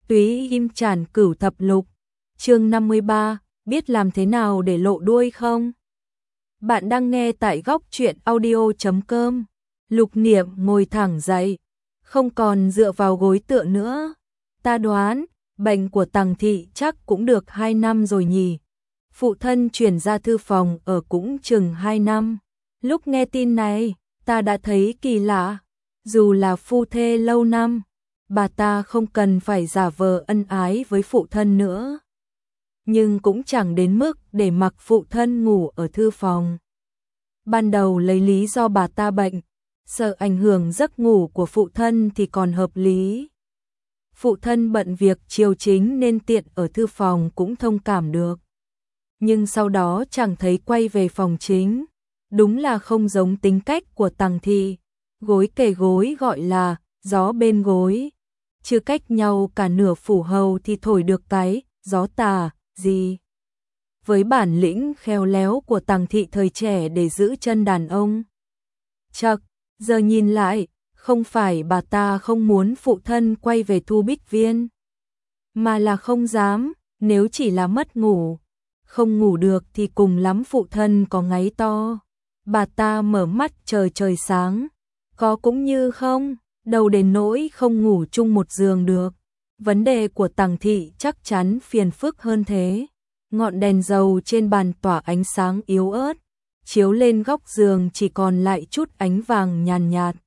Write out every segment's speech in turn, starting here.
Túy Im Tràn Cửu Thập Lục, chương 53, biết làm thế nào để lộ đuôi không? Bạn đang nghe tại góc truyện audio.com. Lục Niệm ngồi thẳng dậy, không còn dựa vào gối tựa nữa. Ta đoán, bệnh của Tằng thị chắc cũng được 2 năm rồi nhỉ. Phụ thân chuyển ra thư phòng ở cũng chừng 2 năm. Lúc nghe tin này, ta đã thấy kỳ lạ. Dù là phu thê lâu năm, bà ta không cần phải giả vờ ân ái với phụ thân nữa. Nhưng cũng chẳng đến mức để mặc phụ thân ngủ ở thư phòng. Ban đầu lấy lý do bà ta bệnh, sợ ảnh hưởng giấc ngủ của phụ thân thì còn hợp lý. Phụ thân bận việc chiều chính nên tiện ở thư phòng cũng thông cảm được. Nhưng sau đó chẳng thấy quay về phòng chính. Đúng là không giống tính cách của Tằng thị. Gối kề gối gọi là gió bên gối. Chưa cách nhau cả nửa phủ hầu thì thổi được cái gió tà gì. Với bản lĩnh khéo léo của Tằng thị thời trẻ để giữ chân đàn ông. Chậc, giờ nhìn lại, không phải bà ta không muốn phụ thân quay về Thu Bích Viên, mà là không dám. Nếu chỉ là mất ngủ, không ngủ được thì cùng lắm phụ thân có ngáy to, bà ta mở mắt chờ trời sáng. Có cũng như không, đâu đến nỗi không ngủ chung một giường được. Vấn đề của Tằng thị chắc chắn phiền phức hơn thế. Ngọn đèn dầu trên bàn tỏa ánh sáng yếu ớt, chiếu lên góc giường chỉ còn lại chút ánh vàng nhàn nhạt.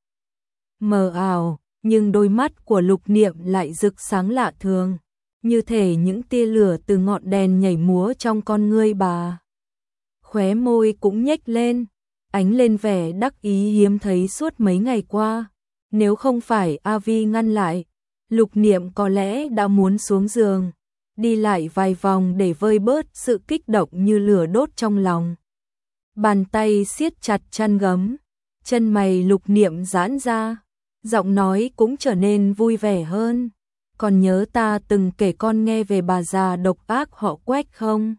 Mờ ảo, nhưng đôi mắt của Lục Niệm lại rực sáng lạ thường, như thể những tia lửa từ ngọn đèn nhảy múa trong con ngươi bà. Khóe môi cũng nhếch lên, ánh lên vẻ đắc ý hiếm thấy suốt mấy ngày qua. Nếu không phải A Vi ngăn lại, Lục Niệm có lẽ đã muốn xuống giường, đi lại vài vòng để vơi bớt sự kích động như lửa đốt trong lòng. Bàn tay siết chặt chăn gấm, chân mày Lục Niệm giãn ra, giọng nói cũng trở nên vui vẻ hơn. Còn nhớ ta từng kể con nghe về bà già độc ác họ Quách không?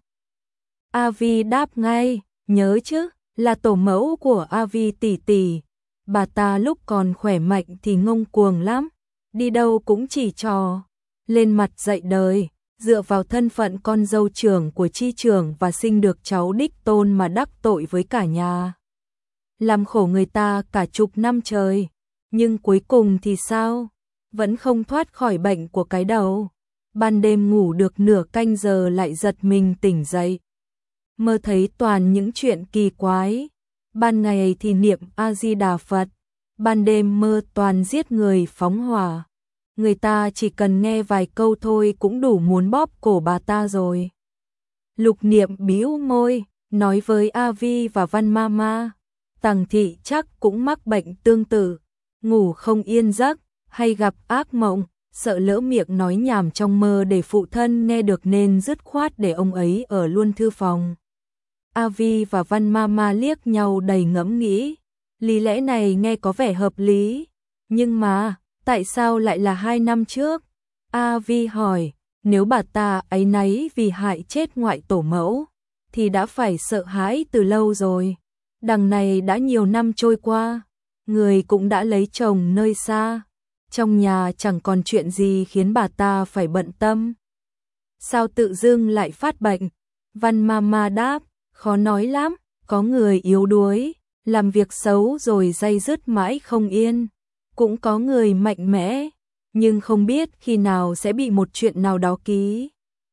A Vi đáp ngay, nhớ chứ, là tổ mẫu của A Vi tỷ tỷ. Bà ta lúc còn khỏe mạnh thì ngông cuồng lắm, đi đâu cũng chỉ trò lên mặt dạy đời, dựa vào thân phận con dâu trưởng của chi trưởng và sinh được cháu đích tôn mà đắc tội với cả nhà. Làm khổ người ta cả chục năm trời, nhưng cuối cùng thì sao? Vẫn không thoát khỏi bệnh của cái đầu. Ban đêm ngủ được nửa canh giờ lại giật mình tỉnh dậy, mơ thấy toàn những chuyện kỳ quái. Ban ngày thì niệm A Di Đà Phật, ban đêm mơ toàn giết người phóng hỏa. Người ta chỉ cần nghe vài câu thôi cũng đủ muốn bóp cổ bà ta rồi. Lục Niệm bĩu môi, nói với A Vi và Văn Mama, Tằng thị chắc cũng mắc bệnh tương tự, ngủ không yên giấc, hay gặp ác mộng, sợ lỡ miệng nói nhảm trong mơ để phụ thân nghe được nên dứt khoát để ông ấy ở luôn thư phòng. A Vi và Văn Mama liếc nhau đầy ngẫm nghĩ, lý lẽ này nghe có vẻ hợp lý, nhưng mà tại sao lại là 2 năm trước? A Vi hỏi, nếu bà ta áy náy vì hại chết ngoại tổ mẫu, thì đã phải sợ hãi từ lâu rồi. Đằng này đã nhiều năm trôi qua, người cũng đã lấy chồng nơi xa, trong nhà chẳng còn chuyện gì khiến bà ta phải bận tâm. Sao tự dưng lại phát bệnh? Văn Mama đáp, khó nói lắm, có người yếu đuối, làm việc xấu rồi day dứt mãi không yên. Cũng có người mạnh mẽ, nhưng không biết khi nào sẽ bị một chuyện nào đó ký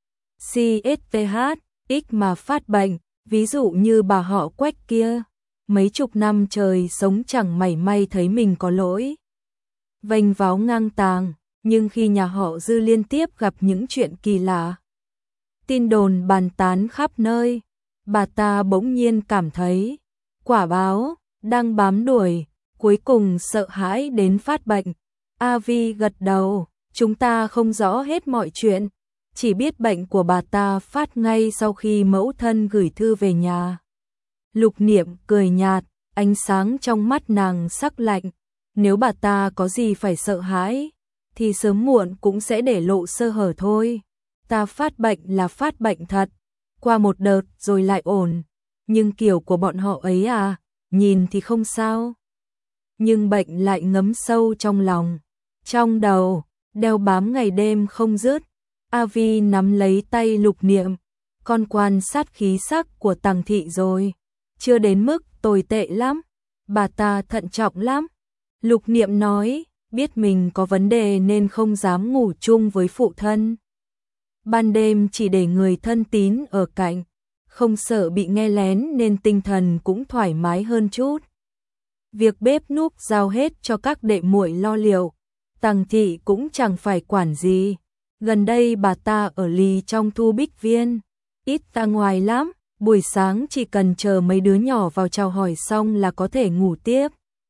CSVH, X mà phát bệnh, ví dụ như bà họ Quách kia, mấy chục năm trời sống chẳng mảy may thấy mình có lỗi. Vênh váo ngang tàng, nhưng khi nhà họ Dư liên tiếp gặp những chuyện kỳ lạ, tin đồn bàn tán khắp nơi, bà ta bỗng nhiên cảm thấy quả báo đang bám đuổi, cuối cùng sợ hãi đến phát bệnh. A Vi gật đầu, chúng ta không rõ hết mọi chuyện, chỉ biết bệnh của bà ta phát ngay sau khi mẫu thân gửi thư về nhà. Lục Niệm cười nhạt, ánh sáng trong mắt nàng sắc lạnh. Nếu bà ta có gì phải sợ hãi, thì sớm muộn cũng sẽ để lộ sơ hở thôi. Ta phát bệnh là phát bệnh thật, qua một đợt rồi lại ổn, nhưng kiểu của bọn họ ấy à, nhìn thì không sao, nhưng bệnh lại ngấm sâu trong lòng, trong đầu. đeo bám ngày đêm không dứt. A Vi nắm lấy tay Lục Niệm, con quan sát khí sắc của Tằng thị rồi, chưa đến mức tồi tệ lắm, bà ta thận trọng lắm. Lục Niệm nói, biết mình có vấn đề nên không dám ngủ chung với phụ thân. Ban đêm chỉ để người thân tín ở cạnh, không sợ bị nghe lén nên tinh thần cũng thoải mái hơn chút. Việc bếp núc giao hết cho các đệ muội lo liệu, Tằng thị cũng chẳng phải quản gì. Gần đây bà ta ở lì trong Thu Bích Viên, ít ra ngoài lắm, buổi sáng chỉ cần chờ mấy đứa nhỏ vào chào hỏi xong là có thể ngủ tiếp.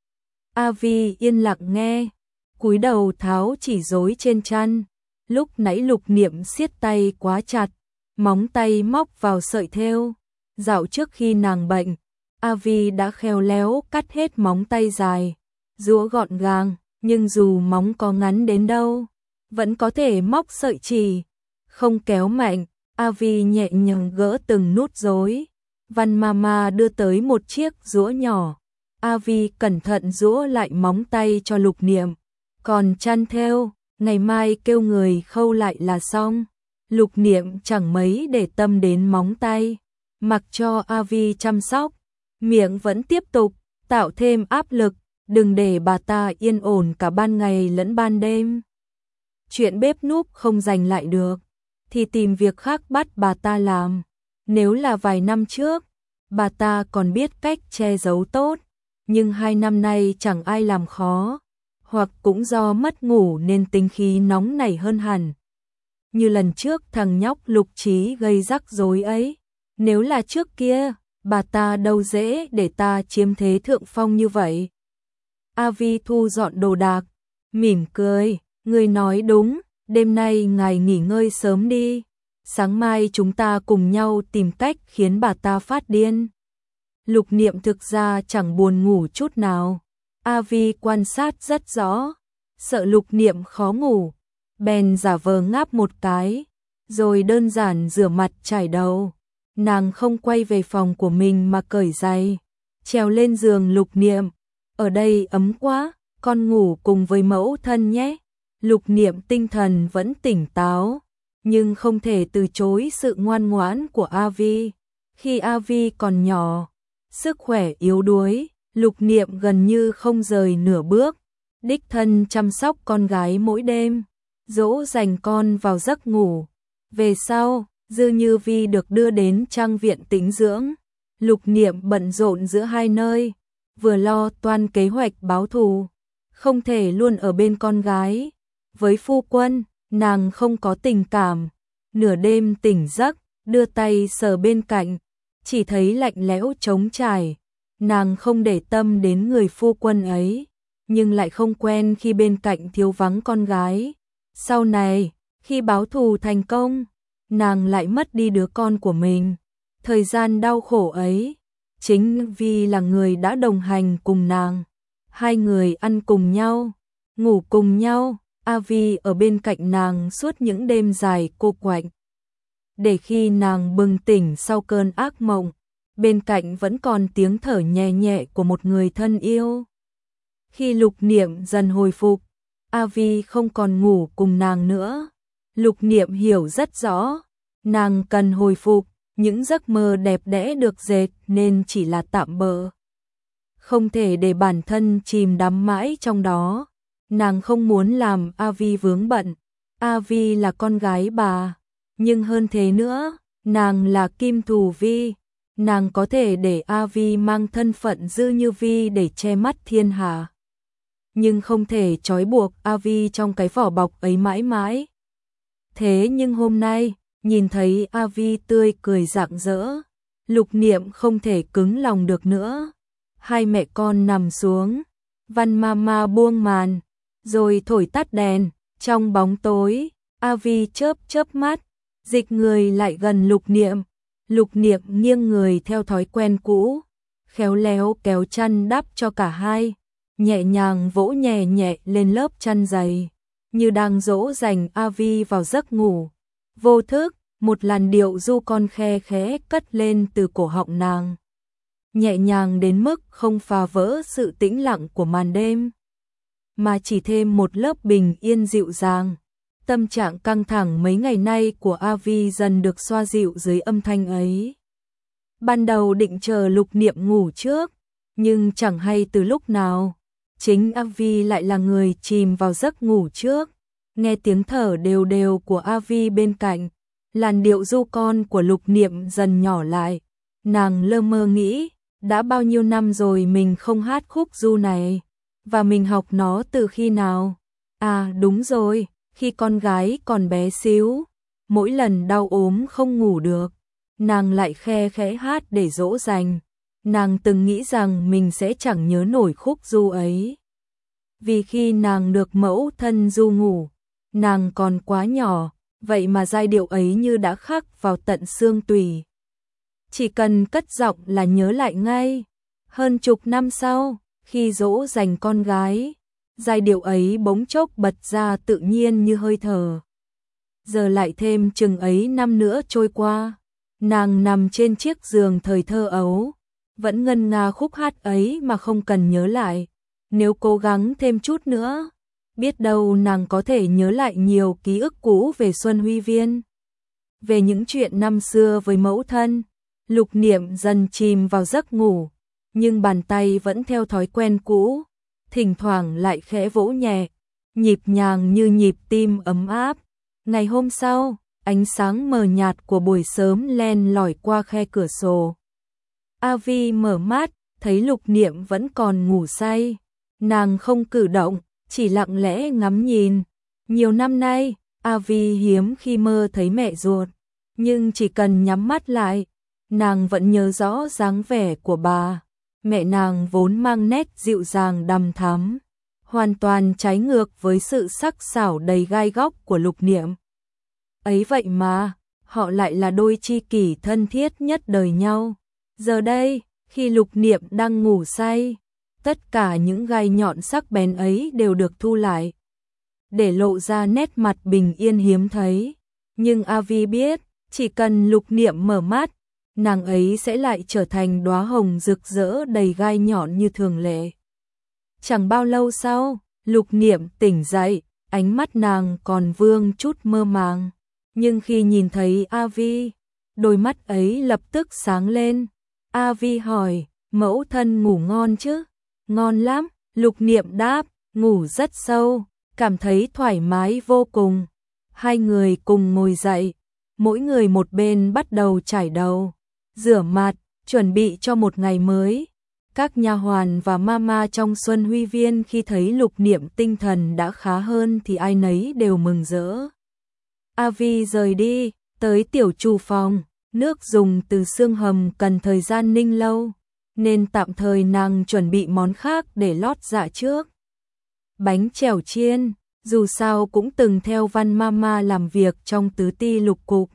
A Vi yên lặng nghe, cúi đầu tháo chỉ rối trên chăn. Lúc nãy Lục Niệm siết tay quá chặt, móng tay móc vào sợi thêu. Dạo trước khi nàng bệnh, A Vi đã khéo léo cắt hết móng tay dài, giũa gọn gàng, nhưng dù móng có ngắn đến đâu, vẫn có thể móc sợi chỉ, không kéo mạnh. A Vi nhẹ nhàng gỡ từng nút rối. Văn Mama đưa tới một chiếc giũa nhỏ. A Vi cẩn thận giũa lại móng tay cho Lục Niệm. Còn chăn thêu, ngày mai kêu người khâu lại là xong. Lục Niệm chẳng mấy để tâm đến móng tay, mặc cho A Vi chăm sóc, miệng vẫn tiếp tục tạo thêm áp lực, đừng để bà ta yên ổn cả ban ngày lẫn ban đêm. Chuyện bếp núc không giành lại được, thì tìm việc khác bắt bà ta làm. Nếu là vài năm trước, bà ta còn biết cách che giấu tốt, nhưng 2 năm nay chẳng ai làm khó, hoặc cũng do mất ngủ nên tính khí nóng nảy hơn hẳn. Như lần trước thằng nhóc Lục Trí gây rắc rối ấy, nếu là trước kia, bà ta đâu dễ để ta chiếm thế thượng phong như vậy. A Vi thu dọn đồ đạc, mỉm cười, người nói đúng, đêm nay ngài nghỉ ngơi sớm đi, sáng mai chúng ta cùng nhau tìm cách khiến bà ta phát điên. Lục Niệm thực ra chẳng buồn ngủ chút nào, A Vi quan sát rất rõ, sợ Lục Niệm khó ngủ, bèn giả vờ ngáp một cái, rồi đơn giản rửa mặt chải đầu. Nàng không quay về phòng của mình mà cởi giày, trèo lên giường Lục Niệm, ở đây ấm quá, con ngủ cùng với mẫu thân nhé. Lục Niệm tinh thần vẫn tỉnh táo, nhưng không thể từ chối sự ngoan ngoãn của A Vi. Khi A Vi còn nhỏ, sức khỏe yếu đuối, Lục Niệm gần như không rời nửa bước, đích thân chăm sóc con gái mỗi đêm, dỗ dành con vào giấc ngủ. Về sau, Dư Như Vi được đưa đến trang viện tĩnh dưỡng. Lục Niệm bận rộn giữa hai nơi, vừa lo toan kế hoạch báo thù, không thể luôn ở bên con gái. Với phu quân, nàng không có tình cảm, nửa đêm tỉnh giấc, đưa tay sờ bên cạnh, chỉ thấy lạnh lẽo trống trải. Nàng không để tâm đến người phu quân ấy, nhưng lại không quen khi bên cạnh thiếu vắng con gái. Sau này, khi báo thù thành công, nàng lại mất đi đứa con của mình. Thời gian đau khổ ấy, chính vì là người đã đồng hành cùng nàng. Hai người ăn cùng nhau, ngủ cùng nhau, A Vi ở bên cạnh nàng suốt những đêm dài cô quạnh. Để khi nàng bừng tỉnh sau cơn ác mộng, bên cạnh vẫn còn tiếng thở nhẹ nhẹ của một người thân yêu. Khi Lục Niệm dần hồi phục, A Vi không còn ngủ cùng nàng nữa. Lục Niệm hiểu rất rõ, nàng cần hồi phục, những giấc mơ đẹp đẽ được dệt nên chỉ là tạm bợ. Không thể để bản thân chìm đắm mãi trong đó. Nàng không muốn làm A Vi vướng bận. A Vi là con gái bà, nhưng hơn thế nữa, nàng là Kim Thù Vi. Nàng có thể để A Vi mang thân phận Dư Như Vi để che mắt thiên hạ, nhưng không thể trói buộc A Vi trong cái vỏ bọc ấy mãi mãi. Thế nhưng hôm nay, nhìn thấy A Vi tươi cười rạng rỡ, Lục Niệm không thể cứng lòng được nữa. Hai mẹ con nằm xuống, Văn Mama buông màn, rồi thổi tắt đèn. Trong bóng tối, A Vi chớp chớp mắt, dịch người lại gần Lục Niệm. Lục Niệm nghiêng người theo thói quen cũ, khéo léo kéo chăn đắp cho cả hai, nhẹ nhàng vỗ nhẹ nhẹ lên lớp chăn dày, như đang dỗ dành A Vi vào giấc ngủ. Vô thức, một làn điệu du con khe khẽ cất lên từ cổ họng nàng, nhẹ nhàng đến mức không phá vỡ sự tĩnh lặng của màn đêm. mà chỉ thêm một lớp bình yên dịu dàng. Tâm trạng căng thẳng mấy ngày nay của A Vi dần được xoa dịu dưới âm thanh ấy. Ban đầu định chờ Lục Niệm ngủ trước, nhưng chẳng hay từ lúc nào, chính A Vi lại là người chìm vào giấc ngủ trước. Nghe tiếng thở đều đều của A Vi bên cạnh, làn điệu ru con của Lục Niệm dần nhỏ lại. Nàng lơ mơ nghĩ, đã bao nhiêu năm rồi mình không hát khúc ru này, và mình học nó từ khi nào? À đúng rồi, khi con gái còn bé xíu, mỗi lần đau ốm không ngủ được, nàng lại khe khẽ hát để dỗ dành. Nàng từng nghĩ rằng mình sẽ chẳng nhớ nổi khúc ru ấy. Vì khi nàng được mẫu thân ru ngủ, nàng còn quá nhỏ, vậy mà giai điệu ấy như đã khắc vào tận xương tủy. Chỉ cần cất giọng là nhớ lại ngay. Hơn chục năm sau, khi dỗ dành con gái, giai điệu ấy bỗng chốc bật ra tự nhiên như hơi thở. Giờ lại thêm chừng ấy năm nữa trôi qua, nàng nằm trên chiếc giường thời thơ ấu, vẫn ngân nga khúc hát ấy mà không cần nhớ lại. Nếu cố gắng thêm chút nữa, biết đâu nàng có thể nhớ lại nhiều ký ức cũ về Xuân Huy Viên, về những chuyện năm xưa với mẫu thân. Lục Niệm dần chìm vào giấc ngủ, nhưng bàn tay vẫn theo thói quen cũ, thỉnh thoảng lại khẽ vỗ nhẹ, nhịp nhàng như nhịp tim ấm áp. Ngày hôm sau, ánh sáng mờ nhạt của buổi sớm len lỏi qua khe cửa sổ. A Vi mở mắt, thấy Lục Niệm vẫn còn ngủ say. Nàng không cử động, chỉ lặng lẽ ngắm nhìn. Nhiều năm nay, A Vi hiếm khi mơ thấy mẹ ruột, nhưng chỉ cần nhắm mắt lại, nàng vẫn nhớ rõ dáng vẻ của bà. Mẹ nàng vốn mang nét dịu dàng đằm thắm, hoàn toàn trái ngược với sự sắc sảo đầy gai góc của Lục Niệm. Ấy vậy mà, họ lại là đôi tri kỷ thân thiết nhất đời nhau. Giờ đây, khi Lục Niệm đang ngủ say, tất cả những gai nhọn sắc bén ấy đều được thu lại, để lộ ra nét mặt bình yên hiếm thấy. Nhưng A Vi biết, chỉ cần Lục Niệm mở mắt, nàng ấy sẽ lại trở thành đóa hồng rực rỡ đầy gai nhọn như thường lệ. Chẳng bao lâu sau, Lục Niệm tỉnh dậy, ánh mắt nàng còn vương chút mơ màng. Nhưng khi nhìn thấy A Vi, đôi mắt ấy lập tức sáng lên. A Vi hỏi, mẫu thân ngủ ngon chứ? Ngon lắm, Lục Niệm đáp, ngủ rất sâu, cảm thấy thoải mái vô cùng. Hai người cùng ngồi dậy, mỗi người một bên bắt đầu chải đầu, rửa mặt, chuẩn bị cho một ngày mới. Các nha hoàn và mama trong Xuân Huy Viên khi thấy Lục Niệm tinh thần đã khá hơn thì ai nấy đều mừng rỡ. A Vi rời đi, tới tiểu chủ phòng, nước dùng từ xương hầm cần thời gian ninh lâu, nên tạm thời nàng chuẩn bị món khác để lót dạ trước. Bánh chèo chiên, dù sao cũng từng theo Văn Mama làm việc trong tứ ti lục cục.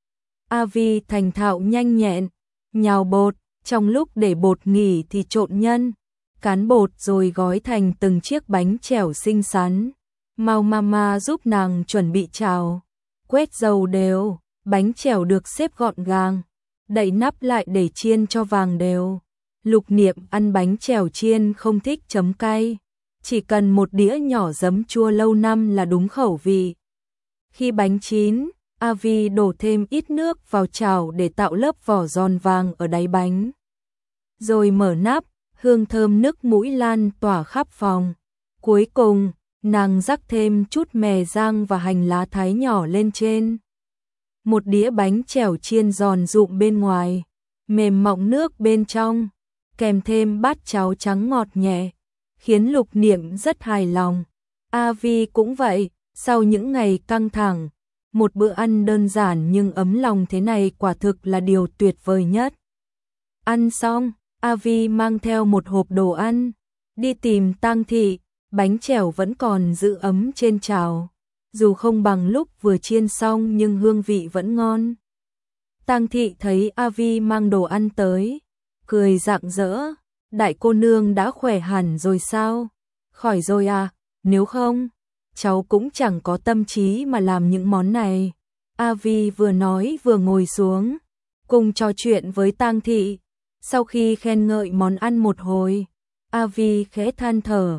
A Vi thành thạo nhanh nhẹn, nhào bột, trong lúc để bột nghỉ thì trộn nhân, cán bột rồi gói thành từng chiếc bánh chèo xinh xắn. Mau Mama giúp nàng chuẩn bị chảo, quét dầu đều, bánh chèo được xếp gọn gàng, đậy nắp lại để chiên cho vàng đều. Lục Niệm ăn bánh chèo chiên không thích chấm cay, chỉ cần một đĩa nhỏ giấm chua lâu năm là đúng khẩu vị. Khi bánh chín, A Vi đổ thêm ít nước vào chảo để tạo lớp vỏ giòn vàng ở đáy bánh. Rồi mở nắp, hương thơm nức mũi lan tỏa khắp phòng. Cuối cùng, nàng rắc thêm chút mè rang và hành lá thái nhỏ lên trên. Một đĩa bánh chèo chiên giòn rụm bên ngoài, mềm mọng nước bên trong, kèm thêm bát cháo trắng ngọt nhẹ, khiến Lục Niệm rất hài lòng. A Vi cũng vậy, sau những ngày căng thẳng, một bữa ăn đơn giản nhưng ấm lòng thế này quả thực là điều tuyệt vời nhất. Ăn xong, A Vi mang theo một hộp đồ ăn, đi tìm Tang Thị. Bánh chèo vẫn còn giữ ấm trên chảo, dù không bằng lúc vừa chiên xong nhưng hương vị vẫn ngon. Tang Thị thấy A Vi mang đồ ăn tới, cười rạng rỡ, đại cô nương đã khỏe hẳn rồi sao? Khỏi rồi à, nếu không, cháu cũng chẳng có tâm trí mà làm những món này. A Vi vừa nói vừa ngồi xuống, cùng trò chuyện với Tang Thị. Sau khi khen ngợi món ăn một hồi, A Vi khẽ than thở,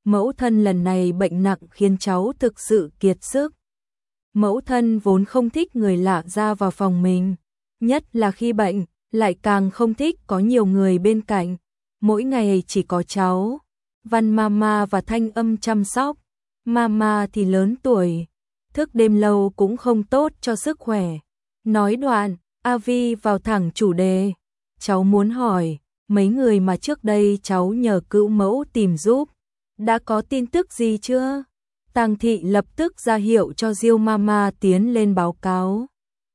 mẫu thân lần này bệnh nặng khiến cháu thực sự kiệt sức. Mẫu thân vốn không thích người lạ ra vào phòng mình, nhất là khi bệnh, lại càng không thích có nhiều người bên cạnh. Mỗi ngày chỉ có cháu, Văn Mama và Thanh Âm chăm sóc. Mama thì lớn tuổi, thức đêm lâu cũng không tốt cho sức khỏe. Nói đoạn, Avi vào thẳng chủ đề. Cháu muốn hỏi, mấy người mà trước đây cháu nhờ cữu mẫu tìm giúp, đã có tin tức gì chưa? Tang Thị lập tức ra hiệu cho Diêu Mama tiến lên báo cáo.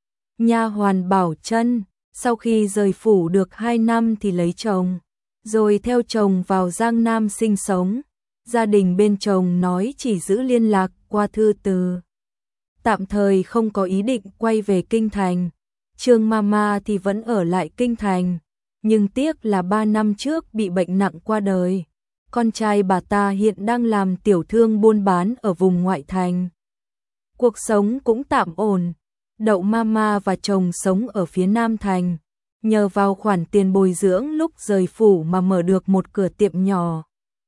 Nha hoàn Bảo Trân, sau khi rời phủ được 2 năm thì lấy chồng, rồi theo chồng vào Giang Nam sinh sống. Gia đình bên chồng nói chỉ giữ liên lạc qua thư từ, tạm thời không có ý định quay về Kinh Thành. Trương Mama thì vẫn ở lại Kinh Thành, nhưng tiếc là 3 năm trước bị bệnh nặng qua đời. Con trai bà ta hiện đang làm tiểu thương buôn bán ở vùng ngoại thành. Cuộc sống cũng tạm ổn. Đậu Mama và chồng sống ở phía Nam Thành, nhờ vào khoản tiền bồi dưỡng lúc rời phủ mà mở được một cửa tiệm nhỏ.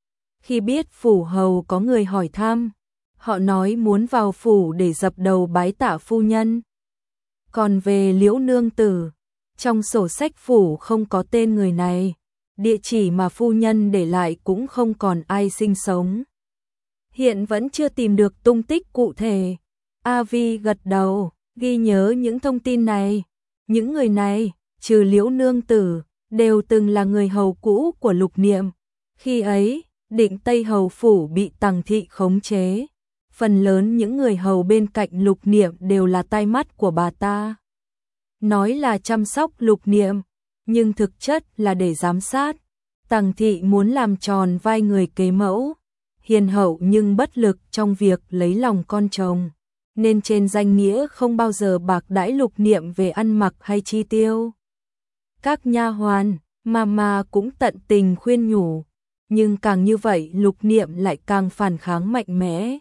Khi biết phủ hầu có người hỏi thăm, họ nói muốn vào phủ để dập đầu bái tạ phu nhân. Còn về Liễu nương tử, trong sổ sách phủ không có tên người này, địa chỉ mà phu nhân để lại cũng không còn ai sinh sống. Hiện vẫn chưa tìm được tung tích cụ thể. Avi gật đầu, ghi nhớ những thông tin này. Những người này, trừ Liễu nương tử, đều từng là người hầu cũ của Lục Niệm. Khi ấy, Định Tây hầu phủ bị Tằng Thị khống chế. Phần lớn những người hầu bên cạnh Lục Niệm đều là tai mắt của bà ta. Nói là chăm sóc Lục Niệm, nhưng thực chất là để giám sát. Tằng Thị muốn làm tròn vai người kế mẫu, hiền hậu nhưng bất lực trong việc lấy lòng con chồng, nên trên danh nghĩa không bao giờ bạc đãi Lục Niệm về ăn mặc hay chi tiêu. Các nha hoàn, Mama cũng tận tình khuyên nhủ, nhưng càng như vậy Lục Niệm lại càng phản kháng mạnh mẽ.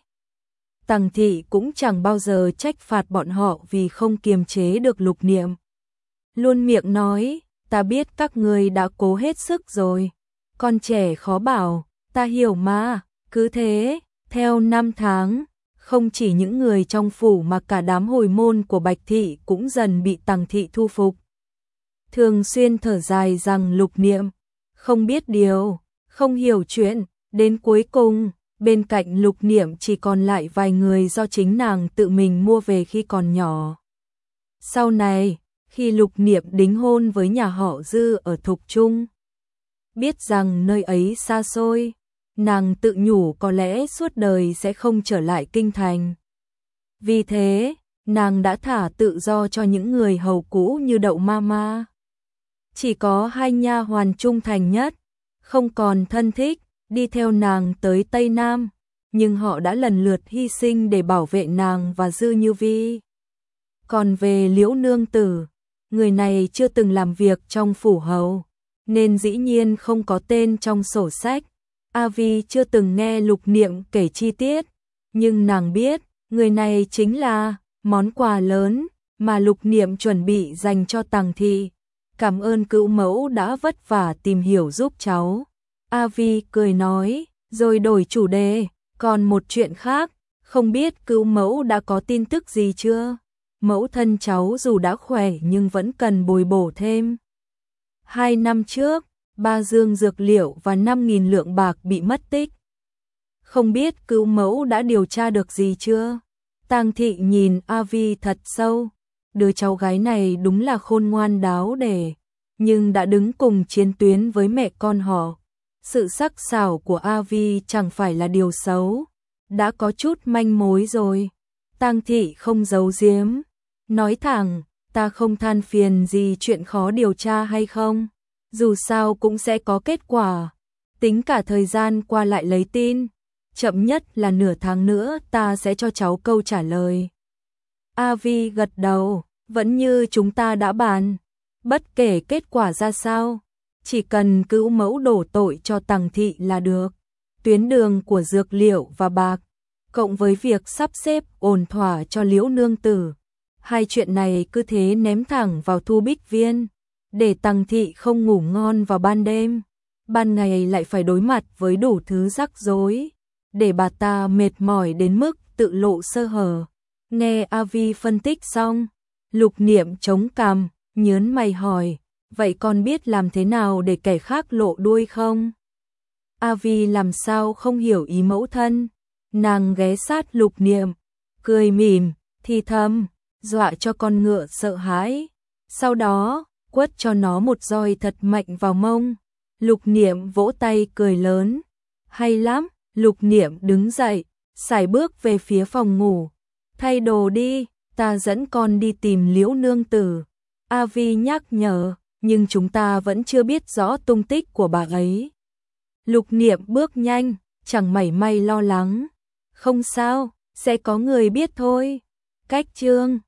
Tằng Thị cũng chẳng bao giờ trách phạt bọn họ vì không kiềm chế được Lục Niệm. Luôn miệng nói, ta biết các người đã cố hết sức rồi. Con trẻ khó bảo, ta hiểu mà. Cứ thế, theo 5 tháng, không chỉ những người trong phủ mà cả đám hồi môn của Bạch Thị cũng dần bị Tằng Thị thu phục. Thường xuyên thở dài rằng Lục Niệm không biết điều, không hiểu chuyện, đến cuối cùng, bên cạnh Lục Niệm chỉ còn lại vài người do chính nàng tự mình mua về khi còn nhỏ. Sau này, khi Lục Niệm đính hôn với nhà họ Dư ở Thục Trung, biết rằng nơi ấy xa xôi, nàng tự nhủ có lẽ suốt đời sẽ không trở lại Kinh Thành. Vì thế, nàng đã thả tự do cho những người hầu cũ như Đậu Mama. Chỉ có 2 nha hoàn trung thành nhất, không còn thân thích, đi theo nàng tới Tây Nam, nhưng họ đã lần lượt hy sinh để bảo vệ nàng và Dư Như Vi. Còn về Liễu nương tử, người này chưa từng làm việc trong phủ hầu, nên dĩ nhiên không có tên trong sổ sách. Avi chưa từng nghe Lục Niệm kể chi tiết, nhưng nàng biết, người này chính là món quà lớn mà Lục Niệm chuẩn bị dành cho Tằng Thị. Cảm ơn cữu mẫu đã vất vả tìm hiểu giúp cháu. Avi cười nói, rồi đổi chủ đề, còn một chuyện khác, không biết cữu mẫu đã có tin tức gì chưa? Mẫu thân cháu dù đã khỏe nhưng vẫn cần bồi bổ thêm. 2 năm trước, 3 dương dược liệu và 5.000 lượng bạc bị mất tích. Không biết cữu mẫu đã điều tra được gì chưa? Tang Thị nhìn Avi thật sâu. Đứa cháu gái này đúng là khôn ngoan đáo để, nhưng đã đứng cùng chiến tuyến với mẹ con họ. Sự sắc sảo của Avi chẳng phải là điều xấu, đã có chút manh mối rồi. Tang Thị không giấu giếm, nói thẳng, ta không than phiền gì chuyện khó điều tra hay không, dù sao cũng sẽ có kết quả. Tính cả thời gian qua lại lấy tin, chậm nhất là nửa tháng nữa ta sẽ cho cháu câu trả lời. Avi gật đầu, vẫn như chúng ta đã bàn, bất kể kết quả ra sao, chỉ cần cữu mẫu đổ tội cho Tằng Thị là được. Tuyến đường của dược liệu và bạc, cộng với việc sắp xếp ổn thỏa cho Liễu nương tử, 2 chuyện này cứ thế ném thẳng vào Thu Bích Viên, để Tằng Thị không ngủ ngon vào ban đêm, ban ngày lại phải đối mặt với đủ thứ rắc rối. để bà ta mệt mỏi đến mức tự lộ sơ hở. Nghe Avi phân tích xong, Lục Niệm chống cằm, nhớn mày hỏi, vậy con biết làm thế nào để kẻ khác lộ đuôi không? Avi làm sao không hiểu ý mẫu thân, nàng ghé sát Lục Niệm, cười mỉm, thì thầm, dọa cho con ngựa sợ hãi, sau đó quất cho nó một roi thật mạnh vào mông. Lục Niệm vỗ tay cười lớn, hay lắm. Lục Niệm đứng dậy, sải bước về phía phòng ngủ, thay đồ đi, ta dẫn con đi tìm Liễu nương tử. Avi nhắc nhở, nhưng chúng ta vẫn chưa biết rõ tung tích của bà ấy. Lục Niệm bước nhanh, chẳng mảy may lo lắng, không sao, sẽ có người biết thôi. Cách chương